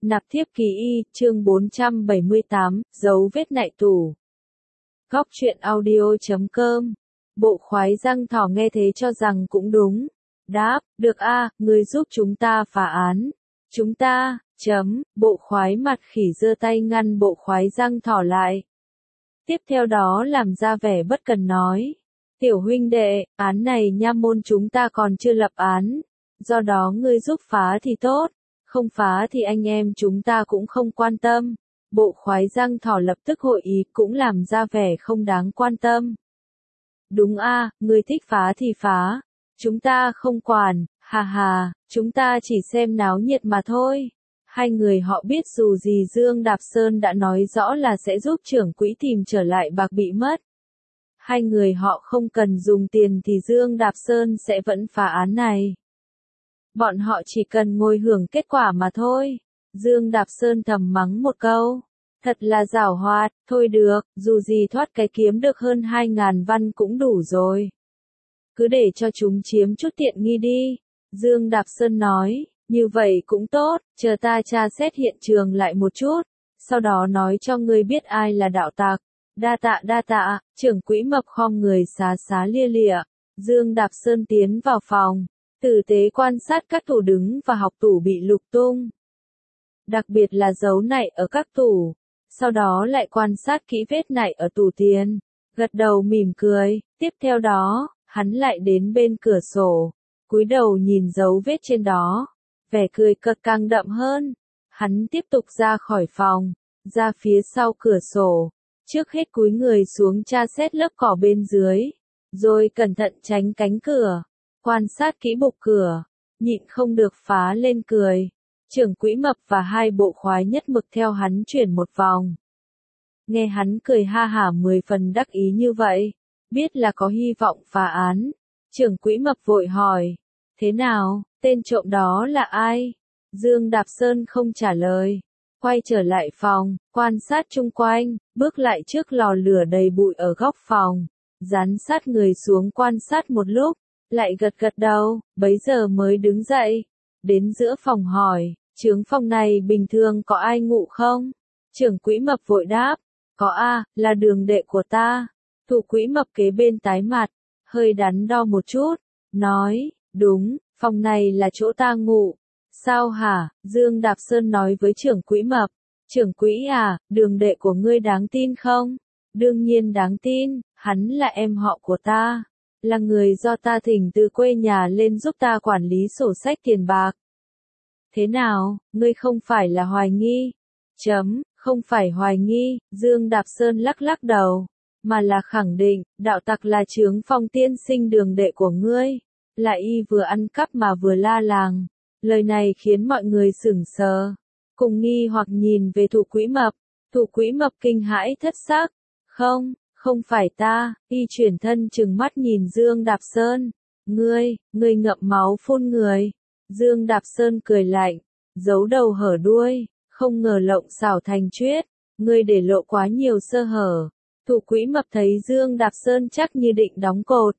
Nạp thiếp ký y, chương 478, dấu vết nại tù. Góc truyện audio.com. Bộ khoái răng thỏ nghe thế cho rằng cũng đúng. Đáp, được a, người giúp chúng ta phá án. Chúng ta, bộ khoái mặt khỉ giơ tay ngăn bộ khoái răng thỏ lại. Tiếp theo đó làm ra vẻ bất cần nói. Tiểu huynh đệ, án này nha môn chúng ta còn chưa lập án. Do đó ngươi giúp phá thì tốt. Không phá thì anh em chúng ta cũng không quan tâm. Bộ khoái răng thỏ lập tức hội ý cũng làm ra vẻ không đáng quan tâm. Đúng a, ngươi thích phá thì phá. Chúng ta không quản, hà hà, chúng ta chỉ xem náo nhiệt mà thôi. Hai người họ biết dù gì Dương Đạp Sơn đã nói rõ là sẽ giúp trưởng quỹ tìm trở lại bạc bị mất. Hai người họ không cần dùng tiền thì Dương Đạp Sơn sẽ vẫn phá án này. Bọn họ chỉ cần ngồi hưởng kết quả mà thôi. Dương Đạp Sơn thầm mắng một câu. Thật là giảo hoạt, thôi được, dù gì thoát cái kiếm được hơn 2.000 văn cũng đủ rồi. Cứ để cho chúng chiếm chút tiện nghi đi. Dương Đạp Sơn nói, như vậy cũng tốt, chờ ta tra xét hiện trường lại một chút. Sau đó nói cho ngươi biết ai là đạo tặc. Đa tạ, trưởng quỹ mập khom người xá lia lịa. Dương Đạp Sơn tiến vào phòng. Tử tế quan sát các tủ đứng và học tủ bị lục tung. Đặc biệt là dấu nại ở các tủ. Sau đó lại quan sát kỹ vết nại ở tủ tiền. Gật đầu mỉm cười. Tiếp theo đó, hắn lại đến bên cửa sổ. Cúi đầu nhìn dấu vết trên đó. Vẻ cười cực càng đậm hơn. Hắn tiếp tục ra khỏi phòng. Ra phía sau cửa sổ. Trước hết cúi người xuống tra xét lớp cỏ bên dưới. Rồi cẩn thận tránh cánh cửa. Quan sát kỹ bục cửa, nhịn không được phá lên cười. Trưởng quỹ mập và hai bộ khoái nhất mực theo hắn chuyển một vòng. Nghe hắn cười ha hả 10 phần đắc ý như vậy, biết là có hy vọng phá án. Trưởng quỹ mập vội hỏi, thế nào, tên trộm đó là ai? Dương Đạp Sơn không trả lời. Quay trở lại phòng, quan sát chung quanh, bước lại trước lò lửa đầy bụi ở góc phòng. Dán sát người xuống quan sát một lúc. Lại gật đầu, bấy giờ mới đứng dậy. Đến giữa phòng hỏi, trướng phòng này bình thường có ai ngụ không? Trưởng quỹ mập vội đáp, có a, là đường đệ của ta. Thủ quỹ mập kế bên tái mặt, hơi đắn đo một chút, nói, đúng, phòng này là chỗ ta ngụ. Sao hả? Dương Đạp Sơn nói với trưởng quỹ mập. Trưởng quỹ à, đường đệ của ngươi đáng tin không? Đương nhiên đáng tin, hắn là em họ của ta. Là người do ta thỉnh từ quê nhà lên giúp ta quản lý sổ sách tiền bạc. Thế nào, ngươi không phải là hoài nghi? Không phải hoài nghi, Dương Đạp Sơn lắc đầu, mà là khẳng định, đạo tặc là Chướng Phong tiên sinh đường đệ của ngươi. Là y vừa ăn cắp mà vừa la làng. Lời này khiến mọi người sửng sờ. Cùng nghi hoặc nhìn về thủ quỹ mập. Thủ quỹ mập kinh hãi thất sắc. Không phải ta, y chuyển thân trừng mắt nhìn Dương Đạp Sơn. Ngươi ngậm máu phun người. Dương Đạp Sơn cười lạnh, giấu đầu hở đuôi, không ngờ lộng xảo thành chuyết. Ngươi để lộ quá nhiều sơ hở. Thủ quỹ mập thấy Dương Đạp Sơn chắc như định đóng cột.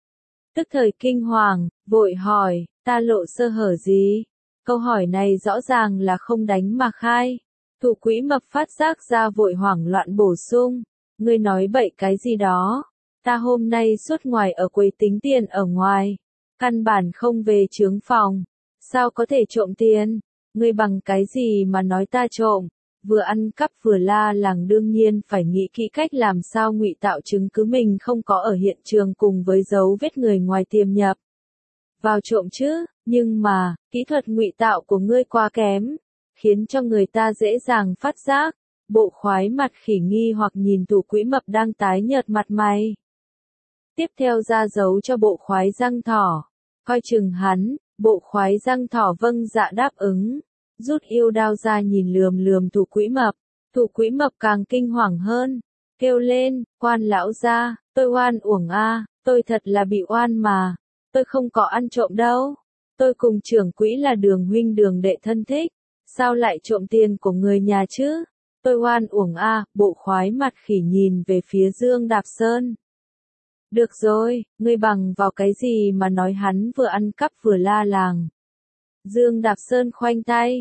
Tức thời kinh hoàng, vội hỏi, ta lộ sơ hở gì? Câu hỏi này rõ ràng là không đánh mà khai. Thủ quỹ mập phát giác ra vội hoảng loạn bổ sung. Ngươi nói bậy cái gì đó? Ta hôm nay suốt ngoài ở quầy tính tiền ở ngoài. Căn bản không về trướng phòng. Sao có thể trộm tiền? Ngươi bằng cái gì mà nói ta trộm? Vừa ăn cắp vừa la làng đương nhiên phải nghĩ kỹ cách làm sao ngụy tạo chứng cứ mình không có ở hiện trường cùng với dấu vết người ngoài tiềm nhập vào trộm chứ, nhưng mà, kỹ thuật ngụy tạo của ngươi quá kém, khiến cho người ta dễ dàng phát giác. Bộ khoái mặt khỉ nghi hoặc nhìn thủ quỹ mập đang tái nhợt mặt mày. Tiếp theo ra dấu cho bộ khoái răng thỏ. Coi chừng hắn, bộ khoái răng thỏ vâng dạ đáp ứng. Rút yêu đao ra nhìn lườm thủ quỹ mập. Thủ quỹ mập càng kinh hoàng hơn. Kêu lên, quan lão gia, tôi oan uổng a, tôi thật là bị oan mà. Tôi không có ăn trộm đâu. Tôi cùng trưởng quỹ là đường huynh đường đệ thân thích. Sao lại trộm tiền của người nhà chứ? Tôi oan uổng a, bộ khoái mặt khỉ nhìn về phía Dương Đạp Sơn. Được rồi, ngươi bằng vào cái gì mà nói hắn vừa ăn cắp vừa la làng? Dương Đạp Sơn khoanh tay.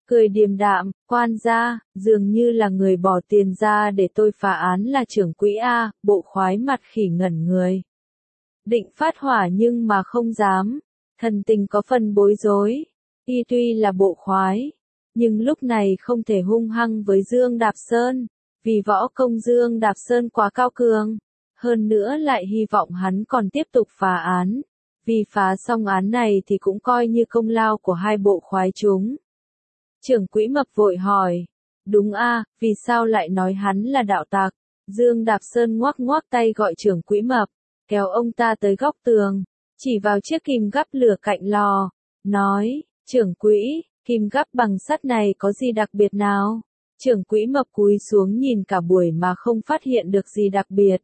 cười điềm đạm, quan gia, dường như là người bỏ tiền ra để tôi phá án là trưởng quỹ A, bộ khoái mặt khỉ ngẩn người. Định phát hỏa nhưng mà không dám, thần tình có phần bối rối, y tuy là bộ khoái, nhưng lúc này không thể hung hăng với Dương Đạp Sơn, vì võ công Dương Đạp Sơn quá cao cường, hơn nữa lại hy vọng hắn còn tiếp tục phá án, vì phá xong án này thì cũng coi như công lao của hai bộ khoái chúng. Trưởng quỹ Mập vội hỏi, đúng a, vì sao lại nói hắn là đạo tặc? Dương Đạp Sơn ngoắc ngoắc tay gọi trưởng quỹ Mập, kéo ông ta tới góc tường, chỉ vào chiếc kìm gắp lửa cạnh lò, nói, trưởng quỹ, kìm gắp bằng sắt này có gì đặc biệt nào? Trưởng quỹ Mập cúi xuống nhìn cả buổi mà không phát hiện được gì đặc biệt.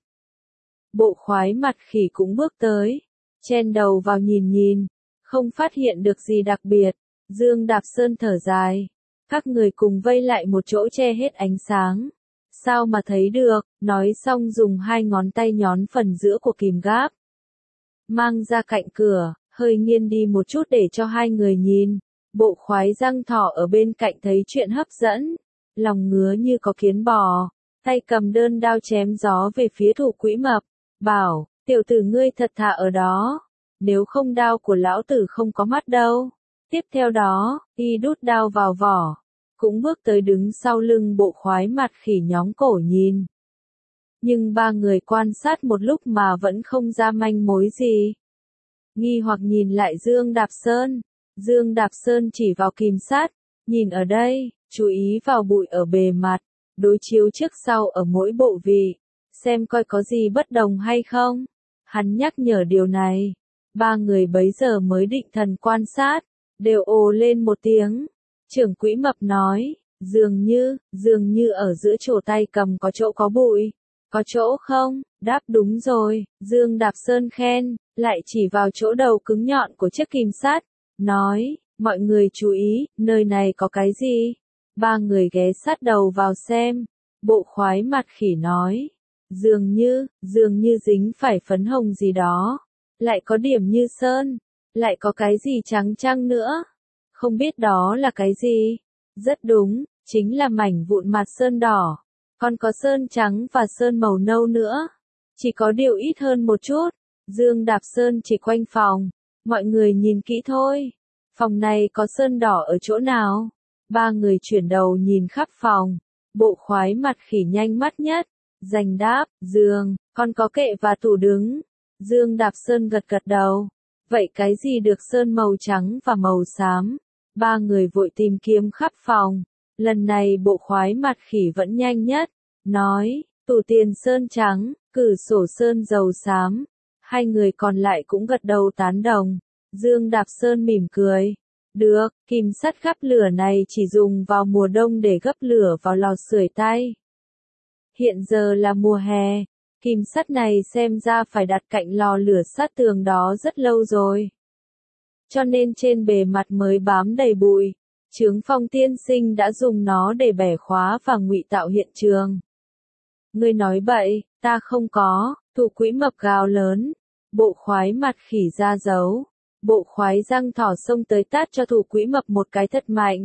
Bộ khoái mặt khỉ cũng bước tới, chen đầu vào nhìn, không phát hiện được gì đặc biệt. Dương Đạp Sơn thở dài, các người cùng vây lại một chỗ che hết ánh sáng. Sao mà thấy được, nói xong dùng hai ngón tay nhón phần giữa của kìm gáp. Mang ra cạnh cửa, hơi nghiêng đi một chút để cho hai người nhìn. Bộ khoái răng thỏ ở bên cạnh thấy chuyện hấp dẫn, lòng ngứa như có kiến bò, tay cầm đơn đao chém gió về phía thủ quỹ Mập, bảo, tiểu tử ngươi thật thà ở đó, nếu không đao của lão tử không có mắt đâu. Tiếp theo đó, y đút đao vào vỏ, cũng bước tới đứng sau lưng bộ khoái mặt khỉ nhóng cổ nhìn. Nhưng ba người quan sát một lúc mà vẫn không ra manh mối gì. Nghi hoặc nhìn lại Dương Đạp Sơn. Dương Đạp Sơn chỉ vào kìm sắt, nhìn ở đây, chú ý vào bụi ở bề mặt, đối chiếu trước sau ở mỗi bộ vị, xem coi có gì bất đồng hay không. Hắn nhắc nhở điều này, ba người bấy giờ mới định thần quan sát, đều ồ lên một tiếng. Trưởng quỹ Mập nói, dường như ở giữa chỗ tay cầm có chỗ có bụi, có chỗ không? Đáp đúng rồi, Dương Đạp Sơn khen, lại chỉ vào chỗ đầu cứng nhọn của chiếc kìm sắt, nói, mọi người chú ý, nơi này có cái gì? Ba người ghé sát đầu vào xem, bộ khoái mặt khỉ nói, dường như dính phải phấn hồng gì đó, lại có điểm như sơn, lại có cái gì trắng trăng nữa, không biết đó là cái gì? Rất đúng, chính là mảnh vụn mặt sơn đỏ, còn có sơn trắng và sơn màu nâu nữa, chỉ có điều ít hơn một chút. Dương Đạp Sơn chỉ quanh phòng, mọi người nhìn kỹ thôi, phòng này có sơn đỏ ở chỗ nào? Ba người chuyển đầu nhìn khắp phòng, bộ khoái mặt khỉ nhanh mắt nhất, giành đáp, giường, còn có kệ và tủ đứng. Dương Đạp Sơn gật gật đầu, vậy cái gì được sơn màu trắng và màu xám? Ba người vội tìm kiếm khắp phòng, lần này bộ khoái mặt khỉ vẫn nhanh nhất, nói, tủ tiền sơn trắng, cửa sổ sơn dầu xám. Hai người còn lại cũng gật đầu tán đồng. Dương Đạp Sơn mỉm cười. Được, kìm sắt gắp lửa này chỉ dùng vào mùa đông để gấp lửa vào lò sưởi tay. Hiện giờ là mùa hè, kìm sắt này xem ra phải đặt cạnh lò lửa sát tường đó rất lâu rồi. Cho nên trên bề mặt mới bám đầy bụi. Chướng Phong tiên sinh đã dùng nó để bẻ khóa và ngụy tạo hiện trường. Ngươi nói bậy, ta không có, thủ quỹ Mập gào lớn. Bộ khoái mặt khỉ ra dấu. Bộ khoái răng thỏ xông tới tát cho thủ quỹ Mập một cái thật mạnh.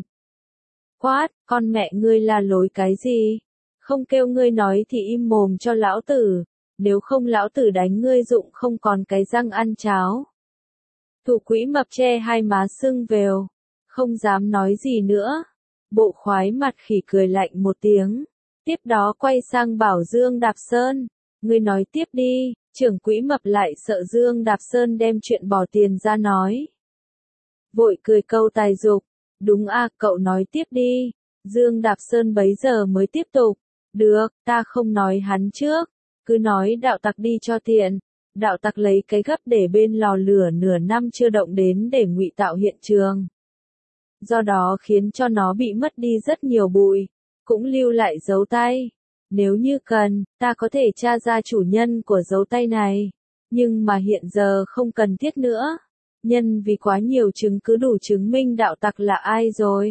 Quát, con mẹ ngươi la lối cái gì? Không kêu ngươi nói thì im mồm cho lão tử, nếu không lão tử đánh ngươi dụng không còn cái răng ăn cháo. Thủ quỹ Mập che hai má sưng vèo, không dám nói gì nữa. Bộ khoái mặt khỉ cười lạnh một tiếng, tiếp đó quay sang bảo Dương Đạp Sơn, ngươi nói tiếp đi. Trưởng quỹ Mập lại sợ Dương Đạp Sơn đem chuyện bỏ tiền ra nói. Vội cười câu tài dục, đúng a, cậu nói tiếp đi. Dương Đạp Sơn bấy giờ mới tiếp tục, được, ta không nói hắn trước, cứ nói đạo tặc đi cho tiện. Đạo tặc lấy cái gấp để bên lò lửa nửa năm chưa động đến để ngụy tạo hiện trường. Do đó khiến cho nó bị mất đi rất nhiều bụi, cũng lưu lại dấu tay. Nếu như cần, ta có thể tra ra chủ nhân của dấu tay này, nhưng mà hiện giờ không cần thiết nữa. Nhân vì quá nhiều chứng cứ đủ chứng minh đạo tặc là ai rồi.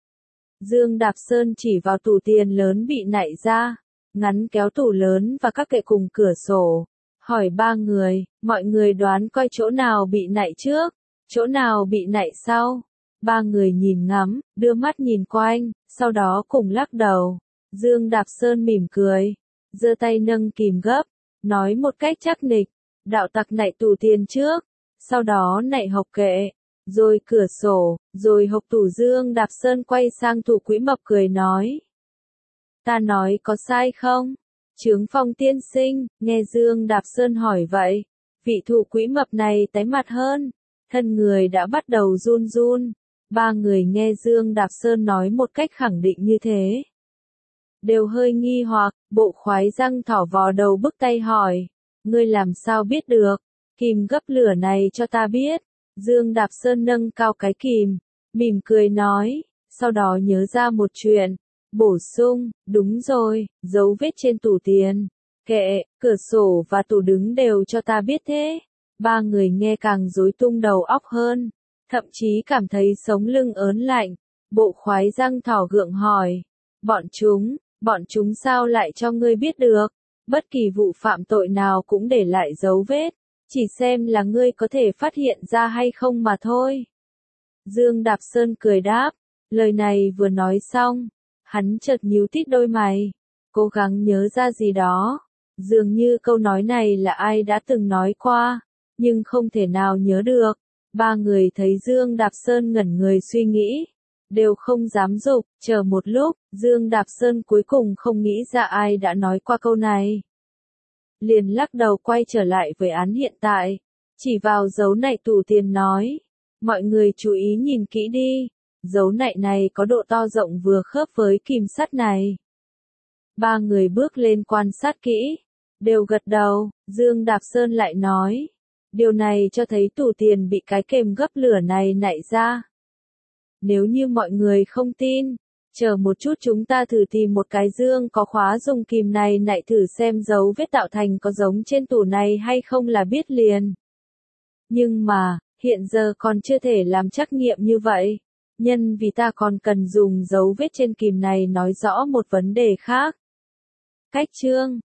Dương Đạp Sơn chỉ vào tủ tiền lớn bị nạy ra, ngắn kéo tủ lớn và các kệ cùng cửa sổ, hỏi ba người, mọi người đoán coi chỗ nào bị nạy trước, chỗ nào bị nạy sau. Ba người nhìn ngắm, đưa mắt nhìn quanh, sau đó cùng lắc đầu. Dương Đạp Sơn mỉm cười, giơ tay nâng kìm gấp, nói một cách chắc nịch, đạo tặc nạy tù tiền trước, sau đó nạy hộc kệ, rồi cửa sổ, rồi hộc tủ. Dương Đạp Sơn quay sang Thủ Quỹ Mập cười nói. Ta nói có sai không? Chướng Phong tiên sinh, nghe Dương Đạp Sơn hỏi vậy, vị Thủ Quỹ Mập này tái mặt hơn, thân người đã bắt đầu run run. Ba người nghe Dương Đạp Sơn nói một cách khẳng định như thế, đều hơi nghi hoặc. Bộ Khoái Răng Thỏ vò đầu bứt tay hỏi, ngươi làm sao biết được? Kìm gấp lửa này cho ta biết. Dương Đạp Sơn nâng cao cái kìm, mỉm cười nói, sau đó nhớ ra một chuyện, bổ sung, đúng rồi, dấu vết trên tủ tiền, kệ, cửa sổ và tủ đứng đều cho ta biết thế. Ba người nghe càng rối tung đầu óc hơn, thậm chí cảm thấy sống lưng ớn lạnh. Bộ Khoái Răng Thỏ gượng hỏi, bọn chúng sao lại cho ngươi biết được? Bất kỳ vụ phạm tội nào cũng để lại dấu vết, chỉ xem là ngươi có thể phát hiện ra hay không mà thôi. Dương Đạp Sơn cười đáp, lời này vừa nói xong, hắn chợt nhíu tít đôi mày, cố gắng nhớ ra gì đó. Dường như câu nói này là ai đã từng nói qua, nhưng không thể nào nhớ được. Ba người thấy Dương Đạp Sơn ngẩn người suy nghĩ, đều không dám giục. Chờ một lúc, Dương Đạp Sơn cuối cùng không nghĩ ra ai đã nói qua câu này, liền lắc đầu quay trở lại với án hiện tại, chỉ vào dấu nạy tủ tiền nói, mọi người chú ý nhìn kỹ đi, dấu nạy này có độ to rộng vừa khớp với kìm sắt này. Ba người bước lên quan sát kỹ, đều gật đầu. Dương Đạp Sơn lại nói, điều này cho thấy tủ tiền bị cái kềm gấp lửa này nạy ra. Nếu như mọi người không tin, chờ một chút chúng ta thử tìm một cái dương có khóa dùng kìm này nạy thử xem dấu vết tạo thành có giống trên tủ này hay không là biết liền. Nhưng mà, hiện giờ còn chưa thể làm trắc nghiệm như vậy, nhân vì ta còn cần dùng dấu vết trên kìm này nói rõ một vấn đề khác. Cách chương